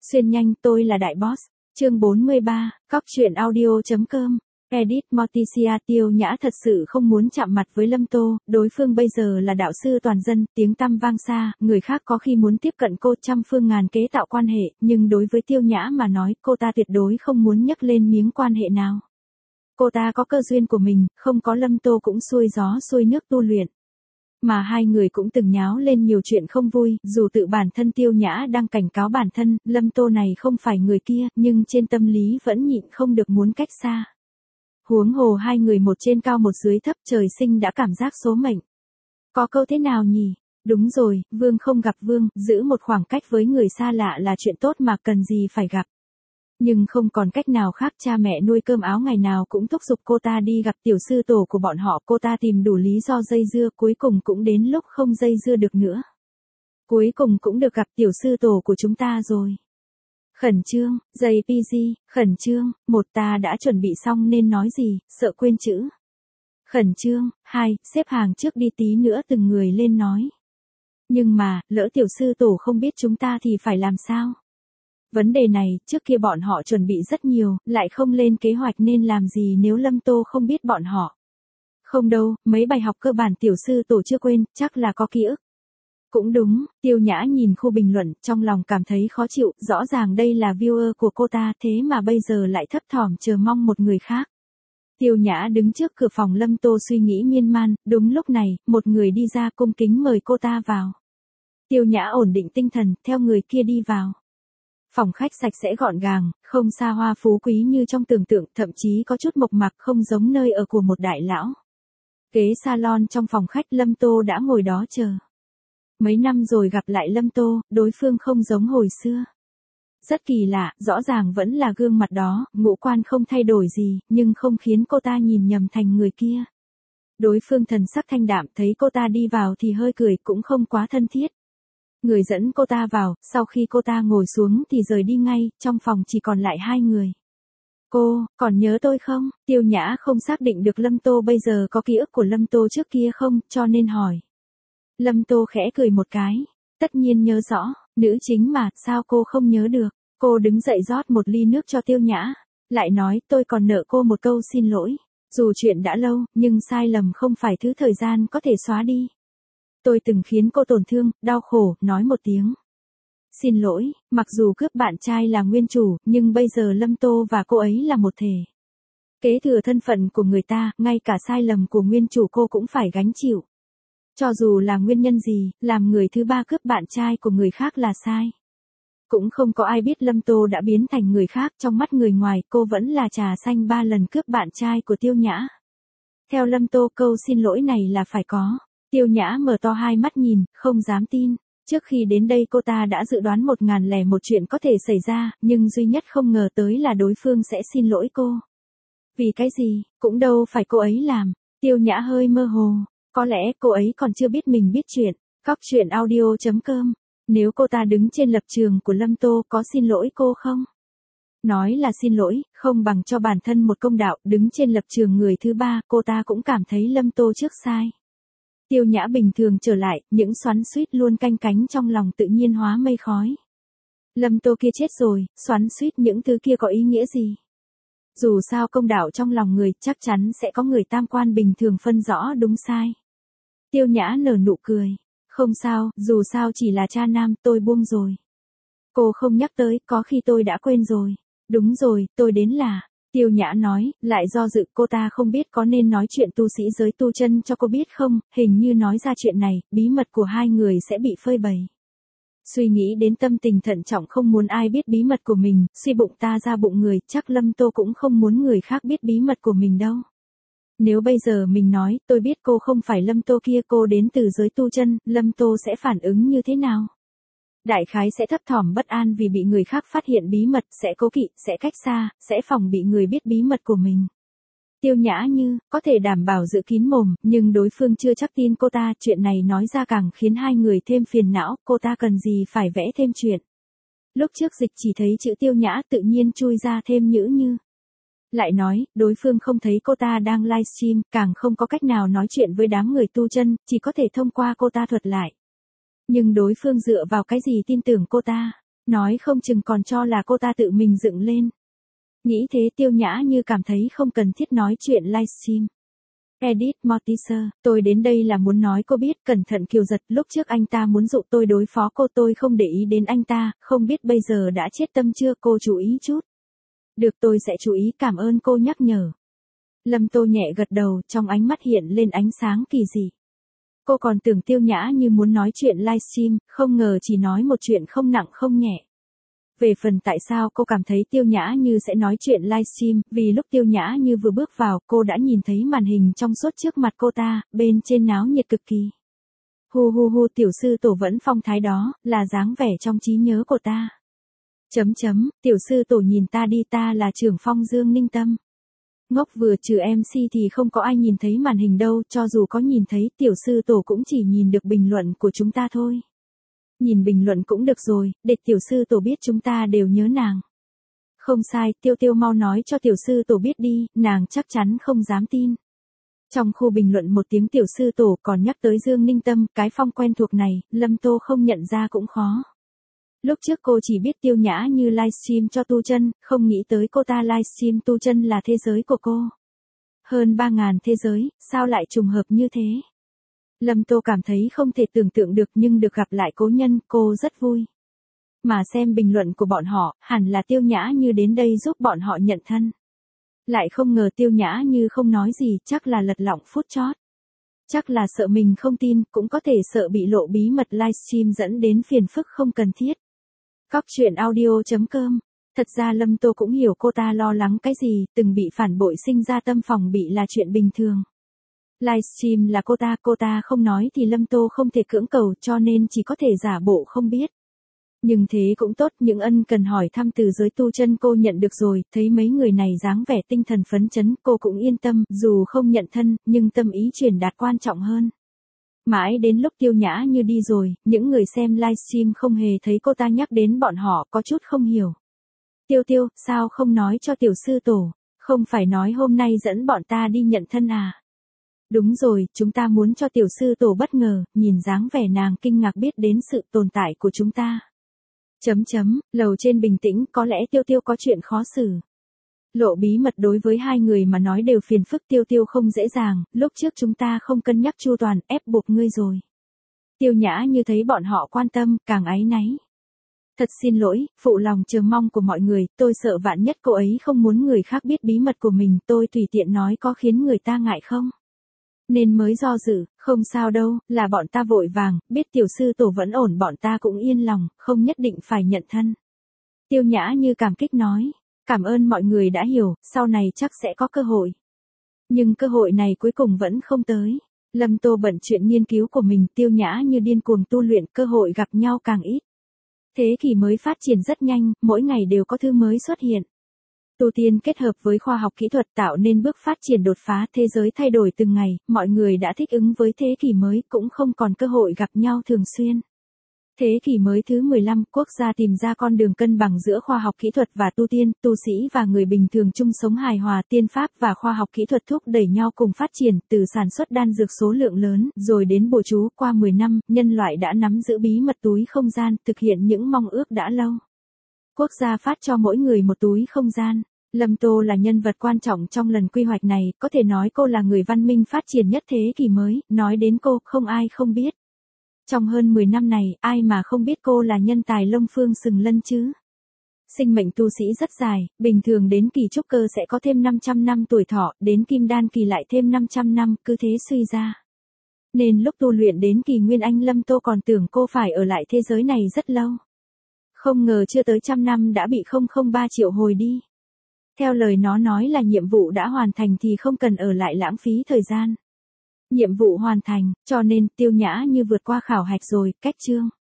Xuyên nhanh, tôi là đại boss. Chương 43, Cóc truyện audio.com. Edit Morticia. Tiêu Nhã thật sự không muốn chạm mặt với Lâm Tô, đối phương bây giờ là đạo sư toàn dân, tiếng tăm vang xa, người khác có khi muốn tiếp cận cô trăm phương ngàn kế tạo quan hệ, nhưng đối với Tiêu Nhã mà nói, cô ta tuyệt đối không muốn nhắc lên miếng quan hệ nào. Cô ta có cơ duyên của mình, không có Lâm Tô cũng xuôi gió xuôi nước tu luyện. Mà hai người cũng từng nháo lên nhiều chuyện không vui, dù tự bản thân Tiêu Nhã đang cảnh cáo bản thân, Lâm Tô này không phải người kia, nhưng trên tâm lý vẫn nhịn không được muốn cách xa. Huống hồ hai người một trên cao một dưới thấp, trời sinh đã cảm giác số mệnh. Có câu thế nào nhỉ? Đúng rồi, vương không gặp vương, giữ một khoảng cách với người xa lạ là chuyện tốt mà cần gì phải gặp. Nhưng không còn cách nào khác, cha mẹ nuôi cơm áo ngày nào cũng thúc giục cô ta đi gặp tiểu sư tổ của bọn họ, cô ta tìm đủ lý do dây dưa, cuối cùng cũng đến lúc không dây dưa được nữa. Cuối cùng cũng được gặp tiểu sư tổ của chúng ta rồi. Khẩn trương, JPG, khẩn trương, một ta đã chuẩn bị xong nên nói gì, sợ quên chữ. Khẩn trương, hai, xếp hàng trước đi tí nữa từng người lên nói. Nhưng mà, lỡ tiểu sư tổ không biết chúng ta thì phải làm sao? Vấn đề này, trước kia bọn họ chuẩn bị rất nhiều, lại không lên kế hoạch nên làm gì nếu Lâm Tô không biết bọn họ. Không đâu, mấy bài học cơ bản tiểu sư tổ chưa quên, chắc là có ký ức. Cũng đúng, Tiêu Nhã nhìn khu bình luận, trong lòng cảm thấy khó chịu, rõ ràng đây là viewer của cô ta, thế mà bây giờ lại thấp thỏm chờ mong một người khác. Tiêu Nhã đứng trước cửa phòng Lâm Tô suy nghĩ miên man, đúng lúc này, một người đi ra cung kính mời cô ta vào. Tiêu Nhã ổn định tinh thần, theo người kia đi vào. Phòng khách sạch sẽ gọn gàng, không xa hoa phú quý như trong tưởng tượng, thậm chí có chút mộc mạc, không giống nơi ở của một đại lão. Ghế salon trong phòng khách, Lâm Tô đã ngồi đó chờ. Mấy năm rồi gặp lại Lâm Tô, đối phương không giống hồi xưa. Rất kỳ lạ, rõ ràng vẫn là gương mặt đó, ngũ quan không thay đổi gì, nhưng không khiến cô ta nhìn nhầm thành người kia. Đối phương thần sắc thanh đạm, thấy cô ta đi vào thì hơi cười, cũng không quá thân thiết. Người dẫn cô ta vào, sau khi cô ta ngồi xuống thì rời đi ngay, trong phòng chỉ còn lại hai người. Cô, còn nhớ tôi không? Tiêu Nhã không xác định được Lâm Tô bây giờ có ký ức của Lâm Tô trước kia không, cho nên hỏi. Lâm Tô khẽ cười một cái. Tất nhiên nhớ rõ, nữ chính mà, sao cô không nhớ được? Cô đứng dậy rót một ly nước cho Tiêu Nhã. Lại nói, tôi còn nợ cô một câu xin lỗi. Dù chuyện đã lâu, nhưng sai lầm không phải thứ thời gian có thể xóa đi. Tôi từng khiến cô tổn thương, đau khổ, nói một tiếng. Xin lỗi, mặc dù cướp bạn trai là nguyên chủ, nhưng bây giờ Lâm Tô và cô ấy là một thể. Kế thừa thân phận của người ta, ngay cả sai lầm của nguyên chủ cô cũng phải gánh chịu. Cho dù là nguyên nhân gì, làm người thứ ba cướp bạn trai của người khác là sai. Cũng không có ai biết Lâm Tô đã biến thành người khác, trong mắt người ngoài, cô vẫn là trà xanh 3 lần cướp bạn trai của Tiêu Nhã. Theo Lâm Tô, câu xin lỗi này là phải có. Tiêu Nhã mở to hai mắt nhìn, không dám tin. Trước khi đến đây cô ta đã dự đoán 1001 chuyện có thể xảy ra, nhưng duy nhất không ngờ tới là đối phương sẽ xin lỗi cô. Vì cái gì, cũng đâu phải cô ấy làm. Tiêu Nhã hơi mơ hồ. Có lẽ cô ấy còn chưa biết mình biết chuyện. Cóc truyện audio.com. Nếu cô ta đứng trên lập trường của Lâm Tô, có xin lỗi cô không? Nói là xin lỗi, không bằng cho bản thân một công đạo, đứng trên lập trường người thứ ba, cô ta cũng cảm thấy Lâm Tô trước sai. Tiêu Nhã bình thường trở lại, những xoắn xuýt luôn canh cánh trong lòng tự nhiên hóa mây khói. Lâm Tô kia chết rồi, xoắn xuýt những thứ kia có ý nghĩa gì? Dù sao công đạo trong lòng người, chắc chắn sẽ có người tam quan bình thường phân rõ đúng sai. Tiêu Nhã nở nụ cười. Không sao, dù sao chỉ là cha nam, tôi buông rồi. Cô không nhắc tới, có khi tôi đã quên rồi. Đúng rồi, tôi đến là. Tiêu Nhã nói, lại do dự, cô ta không biết có nên nói chuyện tu sĩ giới tu chân cho cô biết không, hình như nói ra chuyện này, bí mật của hai người sẽ bị phơi bày. Suy nghĩ đến tâm tình thận trọng không muốn ai biết bí mật của mình, suy bụng ta ra bụng người, chắc Lâm Tô cũng không muốn người khác biết bí mật của mình đâu. Nếu bây giờ mình nói, tôi biết cô không phải Lâm Tô kia, cô đến từ giới tu chân, Lâm Tô sẽ phản ứng như thế nào? Đại khái sẽ thấp thỏm bất an vì bị người khác phát hiện bí mật, sẽ cố kỵ, sẽ cách xa, sẽ phòng bị người biết bí mật của mình. Tiêu Nhã như, có thể đảm bảo giữ kín mồm, nhưng đối phương chưa chắc tin cô ta, chuyện này nói ra càng khiến hai người thêm phiền não, cô ta cần gì phải vẽ thêm chuyện. Lúc trước dịch chỉ thấy chữ Tiêu Nhã tự nhiên chui ra thêm nhữ như. Lại nói, đối phương không thấy cô ta đang livestream, càng không có cách nào nói chuyện với đám người tu chân, chỉ có thể thông qua cô ta thuật lại. Nhưng đối phương dựa vào cái gì tin tưởng cô ta? Nói không chừng còn cho là cô ta tự mình dựng lên. Nghĩ thế Tiêu Nhã Như cảm thấy không cần thiết nói chuyện livestream. Edit Mortimer, tôi đến đây là muốn nói cô biết, cẩn thận Kiều Giật, lúc trước anh ta muốn dụ tôi đối phó cô, tôi không để ý đến anh ta, không biết bây giờ đã chết tâm chưa, cô chú ý chút. Được, tôi sẽ chú ý, cảm ơn cô nhắc nhở. Lâm Tô nhẹ gật đầu, trong ánh mắt hiện lên ánh sáng kỳ dị. Cô còn tưởng Tiêu Nhã Như muốn nói chuyện livestream, không ngờ chỉ nói một chuyện không nặng không nhẹ. Về phần tại sao cô cảm thấy Tiêu Nhã Như sẽ nói chuyện livestream, vì lúc Tiêu Nhã Như vừa bước vào, cô đã nhìn thấy màn hình trong suốt trước mặt cô ta, bên trên náo nhiệt cực kỳ. Hu hu hu, tiểu sư tổ vẫn phong thái đó, là dáng vẻ trong trí nhớ của ta. Tiểu sư tổ nhìn ta đi, ta là trưởng phong Dương Ninh Tâm. Ngốc, vừa trừ MC thì không có ai nhìn thấy màn hình đâu, cho dù có nhìn thấy, tiểu sư tổ cũng chỉ nhìn được bình luận của chúng ta thôi. Nhìn bình luận cũng được rồi, để tiểu sư tổ biết chúng ta đều nhớ nàng. Không sai, Tiêu mau nói cho tiểu sư tổ biết đi, nàng chắc chắn không dám tin. Trong khu bình luận một tiếng tiểu sư tổ còn nhắc tới Dương Ninh Tâm, cái phong quen thuộc này, Lâm Tô không nhận ra cũng khó. Lúc trước cô chỉ biết Tiêu Nhã Như livestream cho tu chân, không nghĩ tới cô ta livestream tu chân là thế giới của cô. Hơn 3.000 thế giới, sao lại trùng hợp như thế? Lâm Tô cảm thấy không thể tưởng tượng được, nhưng được gặp lại cố nhân, cô rất vui. Mà xem bình luận của bọn họ, hẳn là Tiêu Nhã Như đến đây giúp bọn họ nhận thân. Lại không ngờ Tiêu Nhã Như không nói gì, chắc là lật lọng phút chót. Chắc là sợ mình không tin, cũng có thể sợ bị lộ bí mật livestream dẫn đến phiền phức không cần thiết. Cóc truyện audio.com. Thật ra Lâm Tô cũng hiểu cô ta lo lắng cái gì, từng bị phản bội sinh ra tâm phòng bị là chuyện bình thường. Livestream là cô ta không nói thì Lâm Tô không thể cưỡng cầu, cho nên chỉ có thể giả bộ không biết. Nhưng thế cũng tốt, những ân cần hỏi thăm từ giới tu chân cô nhận được rồi, thấy mấy người này dáng vẻ tinh thần phấn chấn, cô cũng yên tâm, dù không nhận thân, nhưng tâm ý truyền đạt quan trọng hơn. Mãi đến lúc Tiêu Nhã Như đi rồi, những người xem livestream không hề thấy cô ta nhắc đến bọn họ, có chút không hiểu. Tiêu, sao không nói cho tiểu sư tổ, không phải nói hôm nay dẫn bọn ta đi nhận thân à? Đúng rồi, chúng ta muốn cho tiểu sư tổ bất ngờ, nhìn dáng vẻ nàng kinh ngạc biết đến sự tồn tại của chúng ta. Lầu trên bình tĩnh, có lẽ Tiêu có chuyện khó xử. Lộ bí mật đối với hai người mà nói đều phiền phức, Tiêu không dễ dàng, lúc trước chúng ta không cân nhắc chu toàn, ép buộc ngươi rồi. Tiêu Nhã Như thấy bọn họ quan tâm, càng áy náy. Thật xin lỗi, phụ lòng chờ mong của mọi người, tôi sợ vạn nhất cô ấy không muốn người khác biết bí mật của mình, tôi tùy tiện nói có khiến người ta ngại không? Nên mới do dự, không sao đâu, là bọn ta vội vàng, biết tiểu sư tổ vẫn ổn bọn ta cũng yên lòng, không nhất định phải nhận thân. Tiêu Nhã Như cảm kích nói, cảm ơn mọi người đã hiểu, sau này chắc sẽ có cơ hội. Nhưng cơ hội này cuối cùng vẫn không tới. Lâm Tô bận chuyện nghiên cứu của mình, Tiêu Nhã Như điên cuồng tu luyện, cơ hội gặp nhau càng ít. Thế kỷ mới phát triển rất nhanh, mỗi ngày đều có thứ mới xuất hiện. Tu tiên kết hợp với khoa học kỹ thuật tạo nên bước phát triển đột phá, thế giới thay đổi từng ngày, mọi người đã thích ứng với thế kỷ mới, cũng không còn cơ hội gặp nhau thường xuyên. Thế kỷ mới thứ 15, quốc gia tìm ra con đường cân bằng giữa khoa học kỹ thuật và tu tiên, tu sĩ và người bình thường chung sống hài hòa, tiên pháp và khoa học kỹ thuật thúc đẩy nhau cùng phát triển, từ sản xuất đan dược số lượng lớn, rồi đến bùa chú, qua 10 năm, nhân loại đã nắm giữ bí mật túi không gian, thực hiện những mong ước đã lâu. Quốc gia phát cho mỗi người một túi không gian. Lâm Tô là nhân vật quan trọng trong lần quy hoạch này, có thể nói cô là người văn minh phát triển nhất thế kỷ mới, nói đến cô, không ai không biết. Trong hơn 10 năm này, ai mà không biết cô là nhân tài Long Phương Sừng Lân chứ? Sinh mệnh tu sĩ rất dài, bình thường đến kỳ trúc cơ sẽ có thêm 500 năm tuổi thọ, đến kim đan kỳ lại thêm 500 năm, cứ thế suy ra. Nên lúc tu luyện đến kỳ nguyên anh Lâm Tô còn tưởng cô phải ở lại thế giới này rất lâu. Không ngờ chưa tới 100 năm đã bị 003 triệu hồi đi. Theo lời nó nói là nhiệm vụ đã hoàn thành thì không cần ở lại lãng phí thời gian. Nhiệm vụ hoàn thành, cho nên Tiêu Nhã Như vượt qua khảo hạch rồi, cách chương.